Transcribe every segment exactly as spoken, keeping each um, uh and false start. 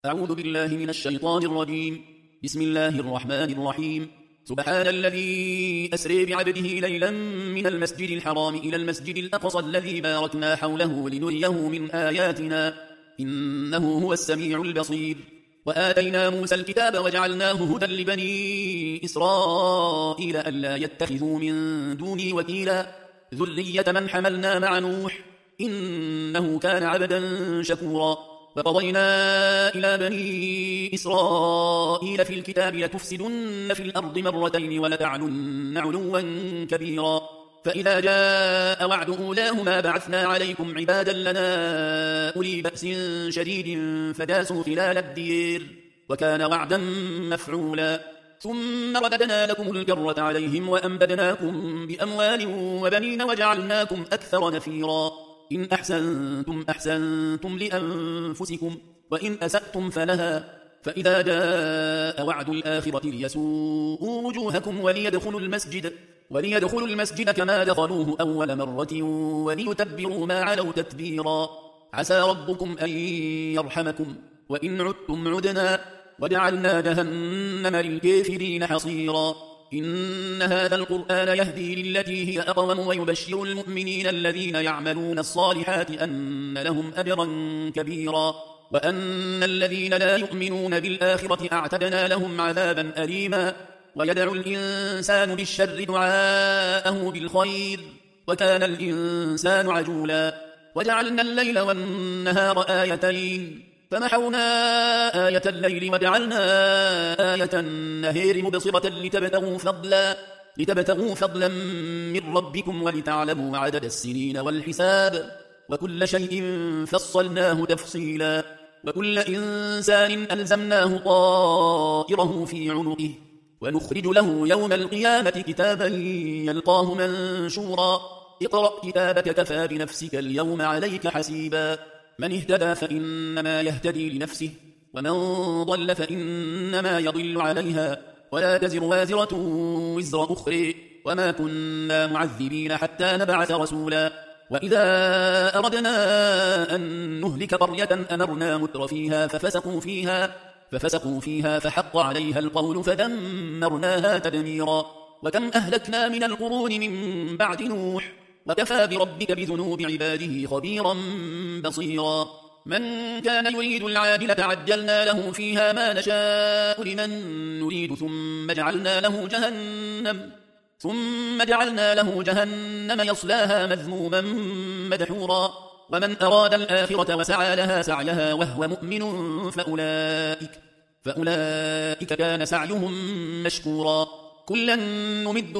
أعوذ بالله من الشيطان الرجيم. بسم الله الرحمن الرحيم. سبحان الذي أسري بعبده ليلا من المسجد الحرام إلى المسجد الأقصى الذي باركنا حوله لنريه من آياتنا إنه هو السميع البصير. وآتينا موسى الكتاب وجعلناه هدى لبني إسرائيل ألا يتخذوا من دوني وكيلا ذرية من حملنا مع نوح إنه كان عبدا شكورا. وقضينا إلى بني إسرائيل في الكتاب لتفسدن في الأرض مرتين ولتعلن علوا كبيرا. فإذا جاء وعد أولاهما بعثنا عليكم عبادا لنا أولي بأس شديد فجاسوا خلال الدير وكان وعدا مفعولا. ثم رددنا لكم الكرة عليهم وأمددناكم بأموال وبنين وجعلناكم أكثر نفيرا. إن أحسنتم أحسنتم لأنفسكم وإن أسأتم فلها. فإذا جاء وعد الآخرة ليسوءوا وجوهكم وليدخلوا المسجد وليدخلوا المسجد كما دخلوه أول مرة وليتبروا ما علوا تتبيرا. عسى ربكم أن يرحمكم وإن عدتم عدنا وجعلنا جهنم للكافرين حصيرا. إن هذا القرآن يهدي للتي هي أقوم ويبشر المؤمنين الذين يعملون الصالحات أن لهم أجرا كبيرا وأن الذين لا يؤمنون بالآخرة أعتدنا لهم عذابا أليما. ويدعو الإنسان بالشر دعاءه بالخير وكان الإنسان عجولا. وجعلنا الليل والنهار آيتين فمحونا آية الليل وجعلنا آية النهار مبصرة لتبتغوا فضلا لتبتغوا فضلا من ربكم ولتعلموا عدد السنين والحساب وكل شيء فصلناه تفصيلا. وكل إنسان ألزمناه طائره في عنقه ونخرج له يوم القيامة كتابا يلقاه منشورا. اقرأ كتابك كفى بنفسك اليوم عليك حسيبا. من اهتدى فإنما يهتدي لنفسه ومن ضل فإنما يضل عليها ولا تزر وازرة وزر أخرى وما كنا معذبين حتى نبعث رسولا. وإذا أردنا أن نهلك قرية أمرنا متر فيها ففسقوا فيها ففسقوا فيها فحق عليها القول فدمرناها تدميرا. وكم أهلكنا من القرون من بعد نوح وكفى بربك بذنوب عباده خبيرا بصيرا. من كان يريد العاجلة عجلنا له فيها ما نشاء لمن نريد ثم جعلنا له جهنم ثم جعلنا له جهنم يصلاها مذموما مدحورا. ومن أراد الآخرة وسعى لها سعيها وهو مؤمن فأولئك فأولئك كان سعيهم مشكورا. كلا نمد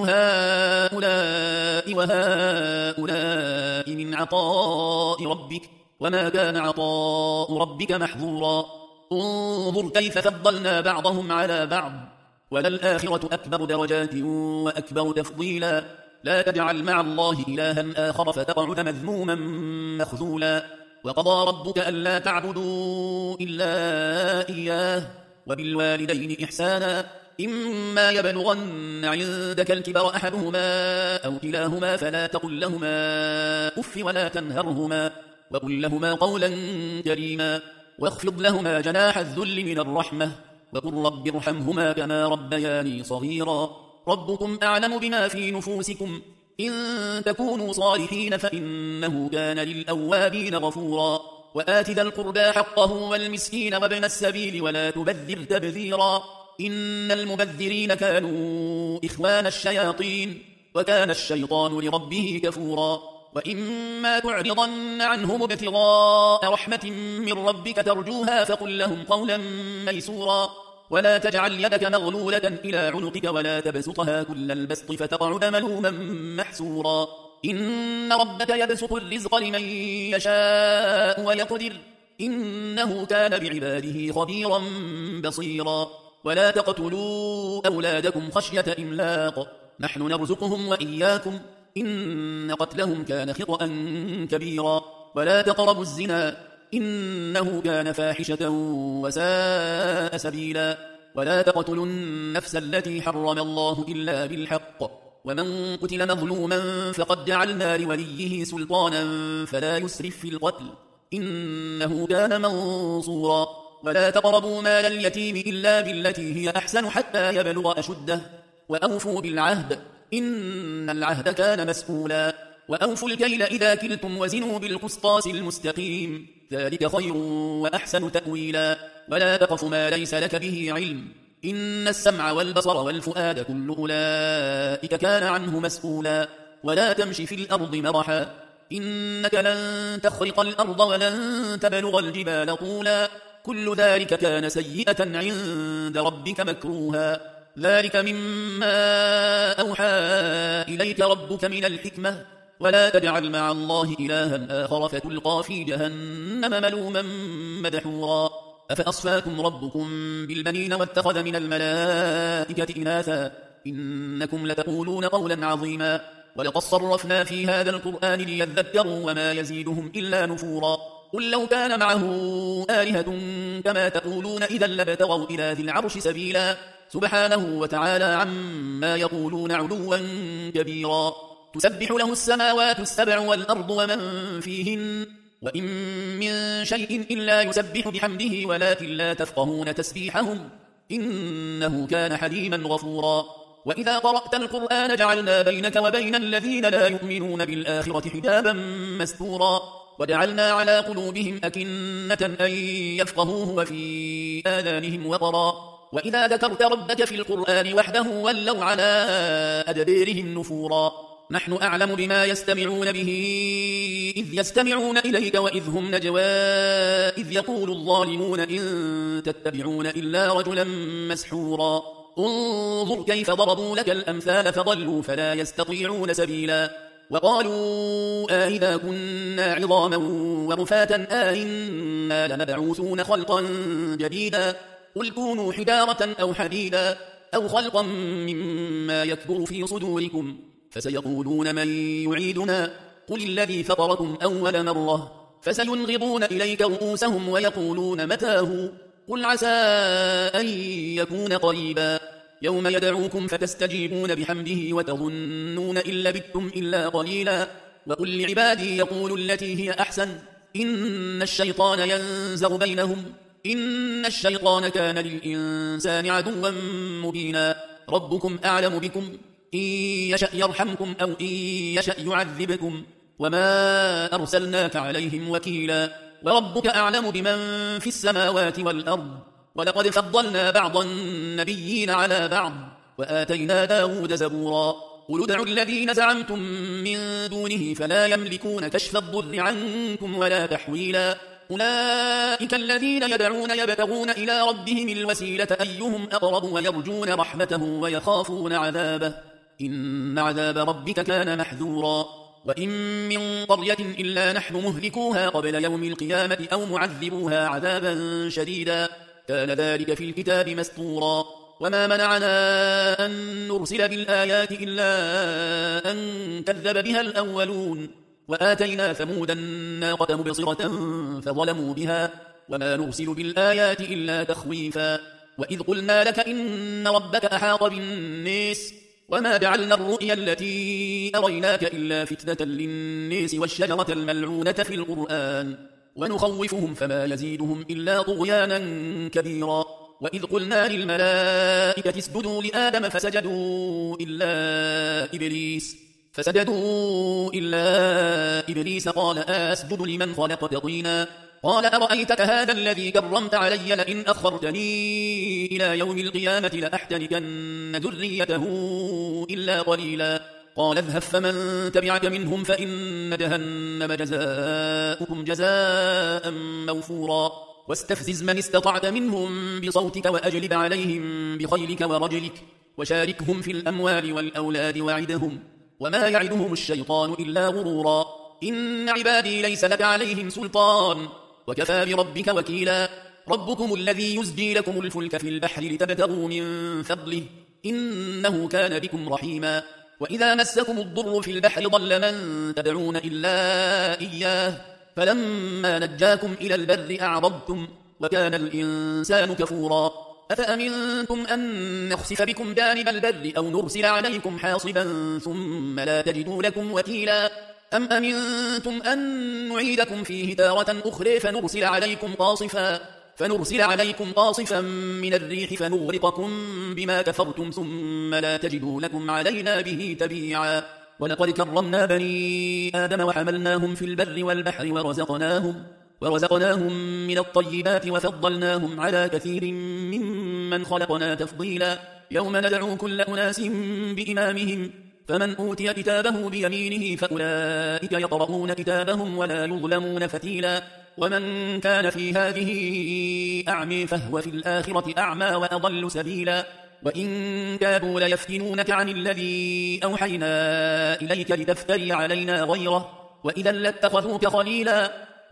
هؤلاء وهؤلاء من عطاء ربك وما كان عطاء ربك محظورا. انظر كيف فضلنا بعضهم على بعض وللآخرة أكبر درجات وأكبر تفضيلا. لا تجعل مع الله إلها آخر فتقعد مذموما مخذولا. وقضى ربك ألا تعبدوا إلا إياه وبالوالدين إحسانا. إما يبلغن عندك الكبر أحدهما أو كلاهما فلا تقل لهما أف ولا تنهرهما وقل لهما قولا كريما واخفض لهما جناح الذل من الرحمة وقل رب ارحمهما كما ربياني صغيرا. ربكم أعلم بما في نفوسكم إن تكونوا صالحين فإنه كان للأوابين غفورا. وآت ذا القربى حقه والمسكين وابن السبيل ولا تبذر تبذيرا. إن المبذرين كانوا إخوان الشياطين وكان الشيطان لربه كفورا. وإما تعرضن عنهم ابتغاء رحمة من ربك ترجوها فقل لهم قولا ميسورا. ولا تجعل يدك مغلولة إلى عنقك ولا تبسطها كل البسط فتقعد ملوما محسورا. إن ربك يبسط الرزق لمن يشاء ويقدر إنه كان بعباده خبيرا بصيرا. ولا تقتلوا أولادكم خشية إملاق نحن نرزقهم وإياكم إن قتلهم كان خطأ كبيرا. ولا تقربوا الزنا إنه كان فاحشة وساء سبيلا. ولا تقتلوا النفس التي حرم الله إلا بالحق ومن قتل مظلوما فقد جعلنا لوليه سلطانا فلا يسرف في القتل إنه كان منصورا. ولا تقربوا مال اليتيم إلا بالتي هي أحسن حتى يبلغ أشده وأوفوا بالعهد إن العهد كان مسؤولا وأوفوا الكيل إذا كلتم وزنوا بالقسطاس المستقيم ذلك خير وأحسن تأويلا ولا تقف ما ليس لك به علم إن السمع والبصر والفؤاد كل أولئك كان عنه مسؤولا ولا تمش في الأرض مرحا إنك لن تخرق الأرض ولن تبلغ الجبال طولا كل ذلك كان سيئة عند ربك مكروها ذلك مما أوحى إليك ربك من الحكمة ولا تجعل مع الله إلها آخر فتلقى في جهنم ملوما مدحورا أفأصفاكم ربكم بالبنين واتخذ من الملائكة إناثا إنكم لتقولون قولا عظيما ولقد صرفنا في هذا القرآن ليذكروا وما يزيدهم إلا نفورا قل لو كان معه آلهة كما تقولون إذا لابتغوا إلى ذي العرش سبيلا سبحانه وتعالى عما يقولون علوا كبيرا تسبح له السماوات السبع والأرض ومن فيهن وإن من شيء إلا يسبح بحمده ولكن لا تفقهون تسبيحهم إنه كان حليما غفورا وإذا قرأت القرآن جعلنا بينك وبين الذين لا يؤمنون بالآخرة حجابا مستورا وجعلنا على قلوبهم أكنة أن يفقهوه وفي آذانهم وقرا وإذا ذكرت ربك في القرآن وحده ولوا على أدبيرهم نفورا نحن أعلم بما يستمعون به إذ يستمعون إليك وإذ هم نجوى إذ يقول الظالمون إن تتبعون إلا رجلا مسحورا انظر كيف ضربوا لك الأمثال فضلوا فلا يستطيعون سبيلا وقالوا آئذا كنا عظاما ورفاتا آئنا لمبعوثون خلقا جديدا قل كونوا حجارة أو حديدا أو خلقا مما يكبر في صدوركم فسيقولون من يعيدنا قل الذي فطركم أول مرة فسينغضون إليك رؤوسهم ويقولون متاه قل عسى أن يكون قريبا يوم يدعوكم فتستجيبون بحمده وتظنون إن لبثتم إلا قليلا وقل لعبادي يقولوا التي هي أحسن إن الشيطان ينزغ بينهم إن الشيطان كان للإنسان عدوا مبينا ربكم أعلم بكم إن يشأ يرحمكم أو إن يشأ يعذبكم وما أرسلناك عليهم وكيلا وربك أعلم بمن في السماوات والأرض ولقد فضلنا بعض النبيين على بعض وآتينا داود زبورا قل ادعوا الذين زعمتم من دونه فلا يملكون كشف الضر عنكم ولا تحويلا أولئك الذين يدعون يبتغون إلى ربهم الوسيلة أيهم أقرب ويرجون رحمته ويخافون عذابه إن عذاب ربك كان محذورا وإن من قرية إلا نحن مهلكوها قبل يوم القيامة أو معذبوها عذابا شديدا كان ذلك في الكتاب مسطورا وما منعنا أن نرسل بالآيات إلا أن كذب بها الأولون وآتينا ثمود الناقة مبصرة فظلموا بها وما نرسل بالآيات إلا تخويفا وإذ قلنا لك إن ربك أحاط بالناس وما جعلنا الرؤيا التي أريناك إلا فتنة للناس والشجرة الملعونة في القرآن ونخوفهم فما يزيدهم إلا طغيانا كبيرا وإذ قلنا للملائكة اسجدوا لآدم فسجدوا إلا إبليس فسجدوا إلا إبليس قال أسجد لمن خلقت طينا قال أرأيتك هذا الذي كرمت علي لئن أخرتني إلى يوم القيامة لأحتنكن ذريته إلا قليلا قال اذهب فمن تبعك منهم فإن جهنم جزاؤكم جزاء موفورا واستفزز من استطعت منهم بصوتك وأجلب عليهم بخيلك ورجلك وشاركهم في الأموال والأولاد وعدهم وما يعدهم الشيطان إلا غرورا إن عبادي ليس لك عليهم سلطان وكفى بربك وكيلا ربكم الذي يزجي لكم الفلك في البحر لتبتغوا من فضله إنه كان بكم رحيما وإذا مسكم الضر في البحر ضل من تدعون إلا إياه فلما نجاكم إلى البر أعرضتم وكان الإنسان كفورا أفأمنتم أن نخسف بكم جانب البر أو نرسل عليكم حاصبا ثم لا تجدوا لكم وكيلا أم أمنتم أن نعيدكم فيه تارة أخرى فنرسل عليكم قاصفا فنرسل عليكم قاصفا من الريح فنغرقكم بما كفرتم ثم لا تجدوا لكم علينا به تبيعا ولقد كرمنا بني آدم وحملناهم في البر والبحر ورزقناهم, ورزقناهم من الطيبات وفضلناهم على كثير ممن خلقنا تفضيلا يوم ندعو كل أناس بإمامهم فمن أوتي كتابه بيمينه فأولئك يقرؤون كتابهم ولا يظلمون فتيلا ومن كان في هذه أعمي فهو في الآخرة أعمى وأضل سبيلا وإن كادوا ليفتنونك عن الذي أوحينا إليك لتفتري علينا غيره وإذا لاتخذوك خليلا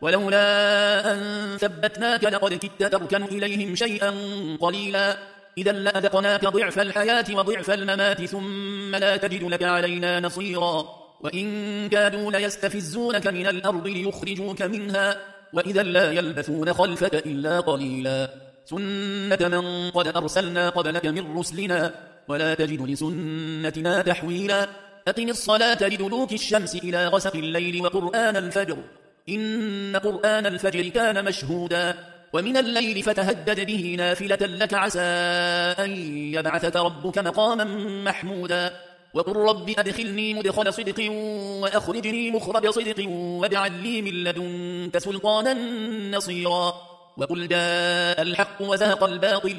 ولولا أن ثبتناك لقد كدت تركن إليهم شيئا قليلا إذا لأذقناك ضعف الحياة وضعف الممات ثم لا تجد لك علينا نصيرا وإن كادوا ليستفزونك من الأرض ليخرجوك منها وإذا لا يلبثون خلفك إلا قليلا سنة من قد أرسلنا قبلك من رسلنا ولا تجد لسنتنا تحويلا أقم الصلاة لدلوك الشمس إلى غسق الليل وقرآن الفجر إن قرآن الفجر كان مشهودا ومن الليل فتهدد به نافلة لك عسى أن يبعثك ربك مقاما محمودا وقل رب أدخلني مدخل صدق وأخرجني مخرج صدق واجعل لي من لدنك سلطانا نصيرا وقل جاء الحق وزهق الباطل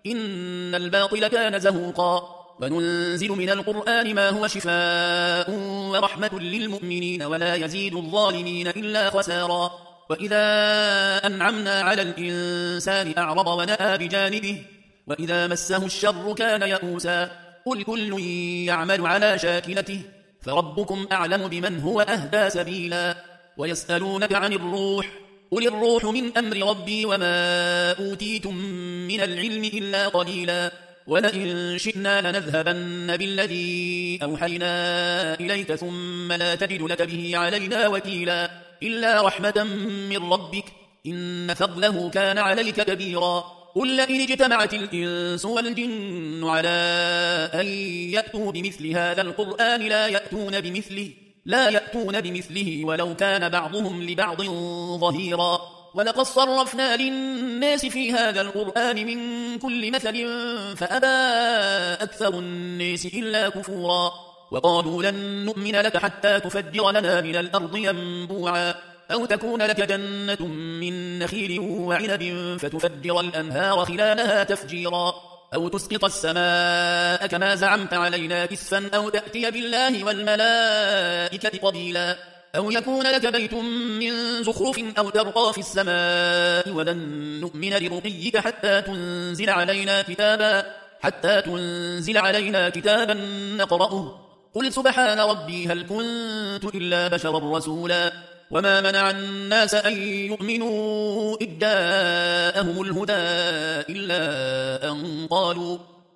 إن الباطل كان زهوقا وننزل من القرآن ما هو شفاء ورحمة للمؤمنين ولا يزيد الظالمين إلا خسارا وإذا أنعمنا على الإنسان أعرض ونأى بجانبه وإذا مسه الشر كان يئوسا قل كل يعمل على شاكلته فربكم أعلم بمن هو أهدى سبيلا ويسألونك عن الروح قل الروح من أمر ربي وما أوتيتم من العلم إلا قليلا ولئن شئنا لنذهبن بالذي أوحينا إليك ثم لا تجد لك به علينا وكيلا إلا رحمة من ربك إن فضله كان عليك كبيرا قل لئن اجتمعت الإنس والجن على أن يأتوا بمثل هذا القرآن لا يأتون بمثله لا يأتون بمثله ولو كان بعضهم لبعض ظهيرا ولقد صرفنا للناس في هذا القرآن من كل مثل فأبى أكثر الناس إلا كفورا وقالوا لن نؤمن لك حتى تفجر لنا من الأرض ينبوعا أو تكون لك جنة من نخيل وعنب فتفجر الأنهار خلالها تفجيرا أو تسقط السماء كما زعمت علينا كسفا أو تأتي بالله والملائكة قبيلا أو يكون لك بيت من زخرف أو ترقى في السماء ولن نؤمن لرقيك حتى تنزل علينا كتابا حتى تنزل علينا كتابا نقرأه قل سبحان ربي هل كنت إلا بشرا رسولا وما منع الناس أن يؤمنوا إذ جاءهم الهدى إلا أن قالوا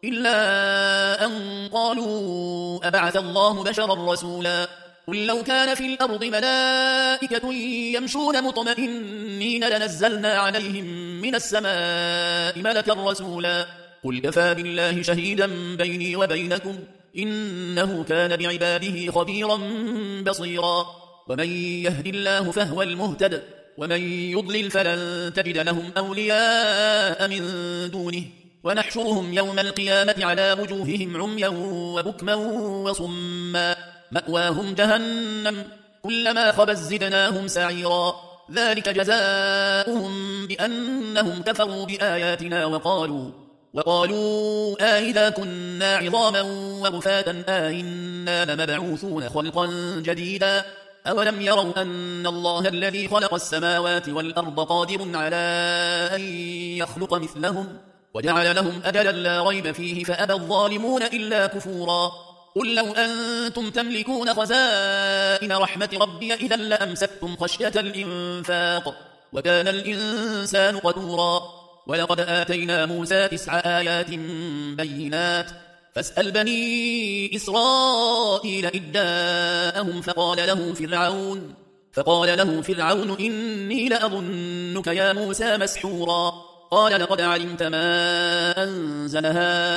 إلا أن قالوا أبعث الله بشرا رسولا قل لو كان في الأرض ملائكة يمشون مطمئنين لنزلنا عليهم من السماء ملكا رسولا قل كفى بالله شهيدا بيني وبينكم إنه كان بعباده خبيرا بصيرا ومن يهد الله فهو المهتد ومن يضلل فلن تجد لهم أولياء من دونه ونحشرهم يوم القيامة على وجوههم عميا وبكما وصما مأواهم جهنم كلما خبت زدناهم سعيرا ذلك جزاؤهم بأنهم كفروا بآياتنا وقالوا وقالوا آئذا كنا عظاما ورفاتا آئنا لمبعوثون خلقا جديدا أولم يروا أن الله الذي خلق السماوات والأرض قادر على أن يخلق مثلهم وجعل لهم أجلا لا ريب فيه فأبى الظالمون إلا كفورا قل لو أنتم تملكون خزائن رحمة ربي إذا لأمسكتم خشية الإنفاق وكان الإنسان قدورا ولقد آتينا موسى تسع آيات بينات فاسأل بني إسرائيل إذ جاءهم فقال له فرعون فقال له فرعون إني لأظنك يا موسى مسحورا قال لقد علمت ما أنزل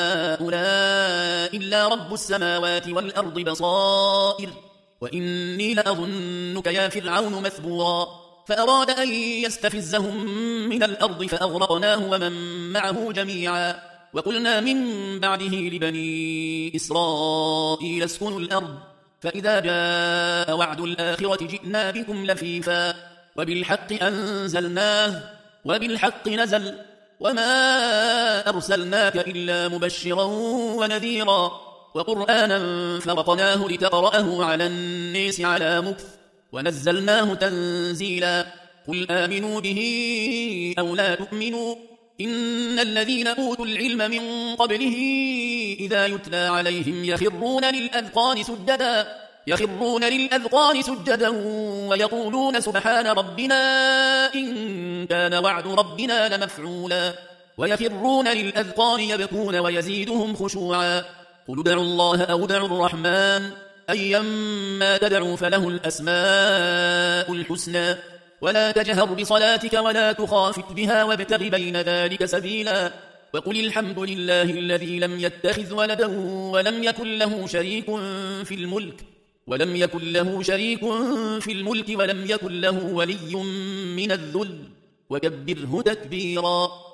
هؤلاء إلا رب السماوات والأرض بصائر وإني لأظنك يا فرعون مثبورا فأراد أن يستفزهم من الأرض فأغرقناه ومن معه جميعا وقلنا من بعده لبني إسرائيل اسكنوا الأرض فإذا جاء وعد الآخرة جئنا بكم لفيفا وبالحق أنزلناه وبالحق نزل وما أرسلناك إلا مبشرا ونذيرا وقرآنا فرقناه لتقرأه على الناس على مكث ونزلناه تنزيلا قل آمنوا به أو لا تؤمنوا إن الذين أوتوا العلم من قبله إذا يتلى عليهم يخرون للأذقان سجدا يخرون للأذقان سجدا ويقولون سبحان ربنا إن كان وعد ربنا لمفعولا ويخرون للأذقان يبكون ويزيدهم خشوعا قل ادعوا الله أو ادعوا الرحمن أيما تدعوا فله الأسماء الحسنى ولا تجهر بصلاتك ولا تخافت بها وابتغ بين ذلك سبيلا وقل الحمد لله الذي لم يتخذ ولدا ولم يكن له شريك في الملك ولم يكن له شريك في الملك ولم يكن له ولي من الذل وكبره تكبيرا.